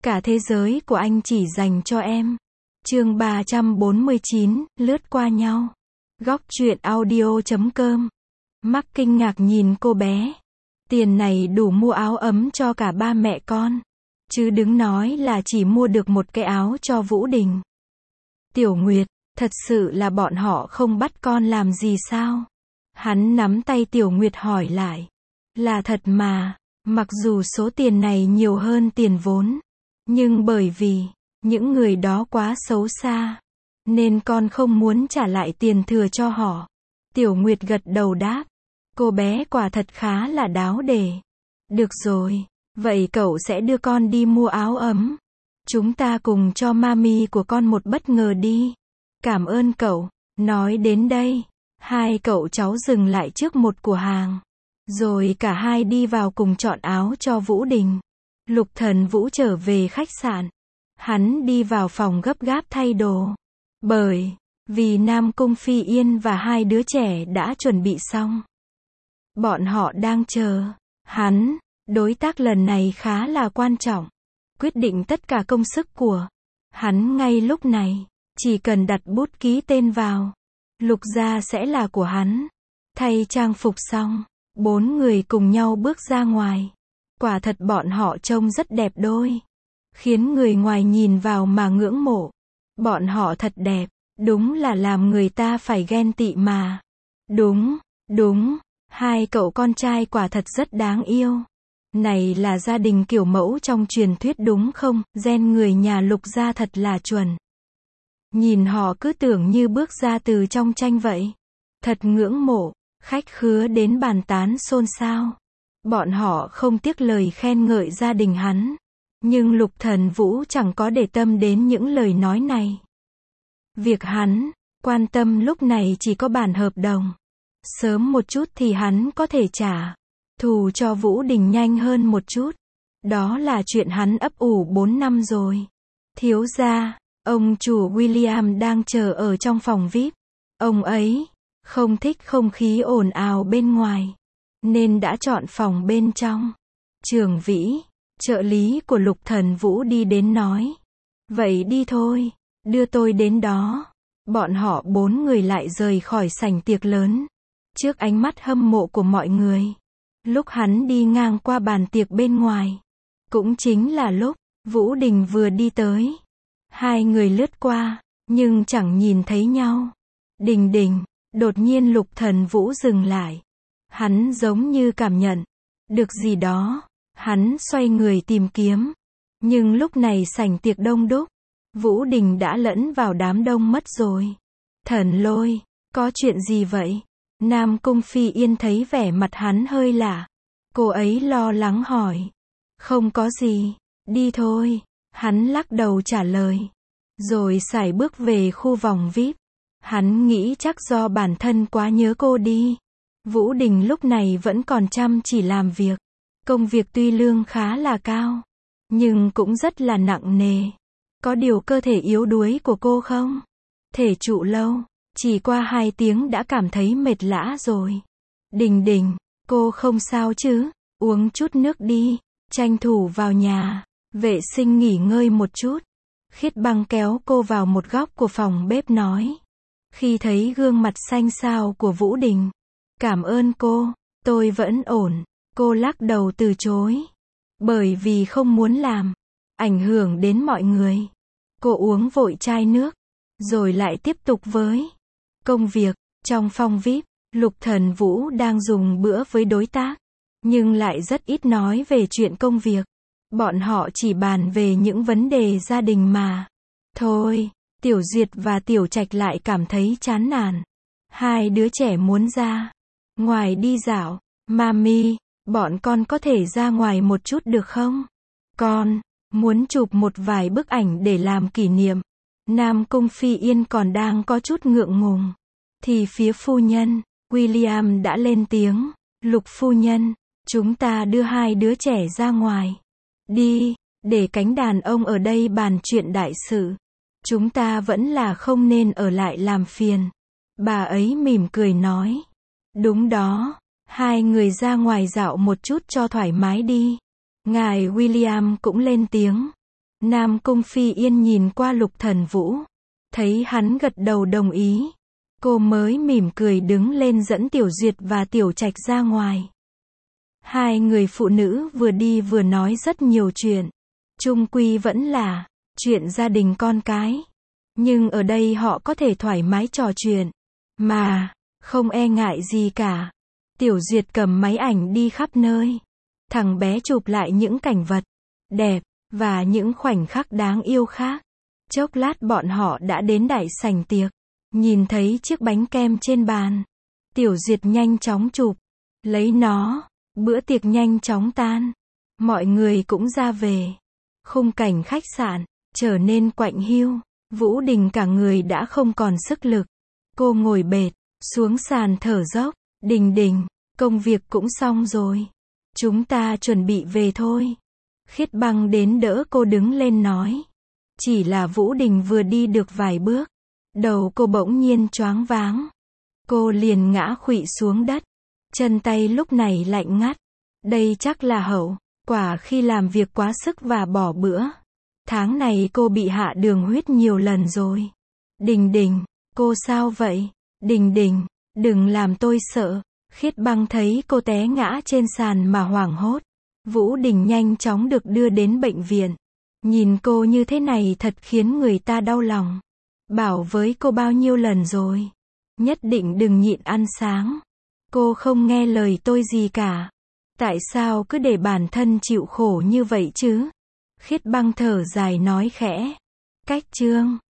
Cả thế giới của anh chỉ dành cho em. Chương 349, lướt qua nhau. Góc truyện audio.com. Mark kinh ngạc nhìn cô bé. Tiền này đủ mua áo ấm cho cả ba mẹ con. Chứ đừng nói là chỉ mua được một cái áo cho Vũ Đình. Tiểu Nguyệt, thật sự là bọn họ không bắt con làm gì sao? Hắn nắm tay Tiểu Nguyệt hỏi lại. Là thật mà, mặc dù số tiền này nhiều hơn tiền vốn. Nhưng bởi vì, những người đó quá xấu xa. Nên con không muốn trả lại tiền thừa cho họ. Tiểu Nguyệt gật đầu đáp. Cô bé quả thật khá là đáo để. Được rồi, vậy cậu sẽ đưa con đi mua áo ấm. Chúng ta cùng cho mami của con một bất ngờ đi. Cảm ơn cậu. Nói đến đây, hai cậu cháu dừng lại trước một cửa hàng. Rồi cả hai đi vào cùng chọn áo cho Vũ Đình. Lục Thần Vũ trở về khách sạn. Hắn đi vào phòng gấp gáp thay đồ. Bởi vì Nam Cung Phi Yên và hai đứa trẻ đã chuẩn bị xong. Bọn họ đang chờ hắn. Đối tác lần này khá là quan trọng. Quyết định tất cả công sức của hắn ngay lúc này. Chỉ cần đặt bút ký tên vào, Lục gia sẽ là của hắn. Thay trang phục xong, bốn người cùng nhau bước ra ngoài. Quả thật bọn họ trông rất đẹp đôi. Khiến người ngoài nhìn vào mà ngưỡng mộ. Bọn họ thật đẹp, đúng là làm người ta phải ghen tị mà. Đúng, hai cậu con trai quả thật rất đáng yêu. Này là gia đình kiểu mẫu trong truyền thuyết đúng không? Gen người nhà Lục gia thật là chuẩn. Nhìn họ cứ tưởng như bước ra từ trong tranh vậy. Thật ngưỡng mộ, khách khứa đến bàn tán xôn xao. Bọn họ không tiếc lời khen ngợi gia đình hắn. Nhưng Lục Thần Vũ chẳng có để tâm đến những lời nói này. Việc hắn quan tâm lúc này chỉ có bản hợp đồng. Sớm một chút thì hắn có thể trả thù cho Vũ Đình nhanh hơn một chút. Đó là chuyện hắn ấp ủ 4 năm rồi. Thiếu gia, ông chủ William đang chờ ở trong phòng VIP. Ông ấy không thích không khí ồn ào bên ngoài, nên đã chọn phòng bên trong. Trường Vĩ, trợ lý của Lục Thần Vũ đi đến nói. Vậy đi thôi, đưa tôi đến đó. Bọn họ 4 người lại rời khỏi sảnh tiệc lớn. Trước ánh mắt hâm mộ của mọi người. Lúc hắn đi ngang qua bàn tiệc bên ngoài. Cũng chính là lúc Vũ Đình vừa đi tới. Hai người lướt qua, nhưng chẳng nhìn thấy nhau. Đình, đột nhiên Lục Thần Vũ dừng lại. Hắn giống như cảm nhận được gì đó. Hắn xoay người tìm kiếm. Nhưng lúc này sảnh tiệc đông đúc. Vũ Đình đã lẫn vào đám đông mất rồi. Thần Lôi, có chuyện gì vậy? Nam Cung Phi Yên thấy vẻ mặt hắn hơi lạ. Cô ấy lo lắng hỏi. Không có gì, đi thôi. Hắn lắc đầu trả lời. Rồi sải bước về khu vòng VIP. Hắn nghĩ chắc do bản thân quá nhớ cô đi. Vũ Đình lúc này vẫn còn chăm chỉ làm việc. Công việc tuy lương khá là cao, nhưng cũng rất là nặng nề. Có điều cơ thể yếu đuối của cô không thể trụ lâu. Chỉ qua 2 tiếng đã cảm thấy mệt lả rồi. Đình, cô không sao chứ? Uống chút nước đi. Tranh thủ vào nhà vệ sinh nghỉ ngơi một chút. Khiết Băng kéo cô vào một góc của phòng bếp nói. Khi thấy gương mặt xanh xao của Vũ Đình. Cảm ơn cô, tôi vẫn ổn. Cô lắc đầu từ chối. Bởi vì không muốn làm ảnh hưởng đến mọi người. Cô uống vội chai nước. Rồi lại tiếp tục với công việc. Trong phòng VIP, Lục Thần Vũ đang dùng bữa với đối tác. Nhưng lại rất ít nói về chuyện công việc. Bọn họ chỉ bàn về những vấn đề gia đình mà. Thôi, Tiểu Duyệt và Tiểu Trạch lại cảm thấy chán nản. Hai đứa trẻ muốn ra ngoài đi dạo. Mami, bọn con có thể ra ngoài một chút được không? Con muốn chụp một vài bức ảnh để làm kỷ niệm. Nam Cung Phi Yên còn đang có chút ngượng ngùng. Thì phía phu nhân, William đã lên tiếng. Lục phu nhân, chúng ta đưa hai đứa trẻ ra ngoài. Đi, để cánh đàn ông ở đây bàn chuyện đại sự. Chúng ta vẫn là không nên ở lại làm phiền. Bà ấy mỉm cười nói. Đúng đó, hai người ra ngoài dạo một chút cho thoải mái đi. Ngài William cũng lên tiếng. Nam Cung Phi Yên nhìn qua Lục Thần Vũ. Thấy hắn gật đầu đồng ý. Cô mới mỉm cười đứng lên dẫn Tiểu Duyệt và Tiểu Trạch ra ngoài. Hai người phụ nữ vừa đi vừa nói rất nhiều chuyện. Chung quy vẫn là chuyện gia đình con cái. Nhưng ở đây họ có thể thoải mái trò chuyện. Mà, không e ngại gì cả. Tiểu Duyệt cầm máy ảnh đi khắp nơi. Thằng bé chụp lại những cảnh vật đẹp và những khoảnh khắc đáng yêu khác. Chốc lát bọn họ đã đến đại sảnh tiệc. Nhìn thấy chiếc bánh kem trên bàn. Tiểu Duyệt nhanh chóng chụp lấy nó. Bữa tiệc nhanh chóng tan. Mọi người cũng ra về. Khung cảnh khách sạn trở nên quạnh hiu. Vũ Đình cả người đã không còn sức lực. Cô ngồi bệt xuống sàn thở dốc. Đình Đình, công việc cũng xong rồi. Chúng ta chuẩn bị về thôi. Khiết Băng đến đỡ cô đứng lên nói. Chỉ là Vũ Đình vừa đi được vài bước. Đầu cô bỗng nhiên choáng váng. Cô liền ngã khuỵu xuống đất. Chân tay lúc này lạnh ngắt. Đây chắc là hậu quả khi làm việc quá sức và bỏ bữa. Tháng này cô bị hạ đường huyết nhiều lần rồi. Đình Đình, cô sao vậy? Đình Đình, đừng làm tôi sợ. Khiết Băng thấy cô té ngã trên sàn mà hoảng hốt. Vũ Đình nhanh chóng được đưa đến bệnh viện. Nhìn cô như thế này thật khiến người ta đau lòng. Bảo với cô bao nhiêu lần rồi. Nhất định đừng nhịn ăn sáng. Cô không nghe lời tôi gì cả. Tại sao cứ để bản thân chịu khổ như vậy chứ? Khiết Băng thở dài nói khẽ. Cách chương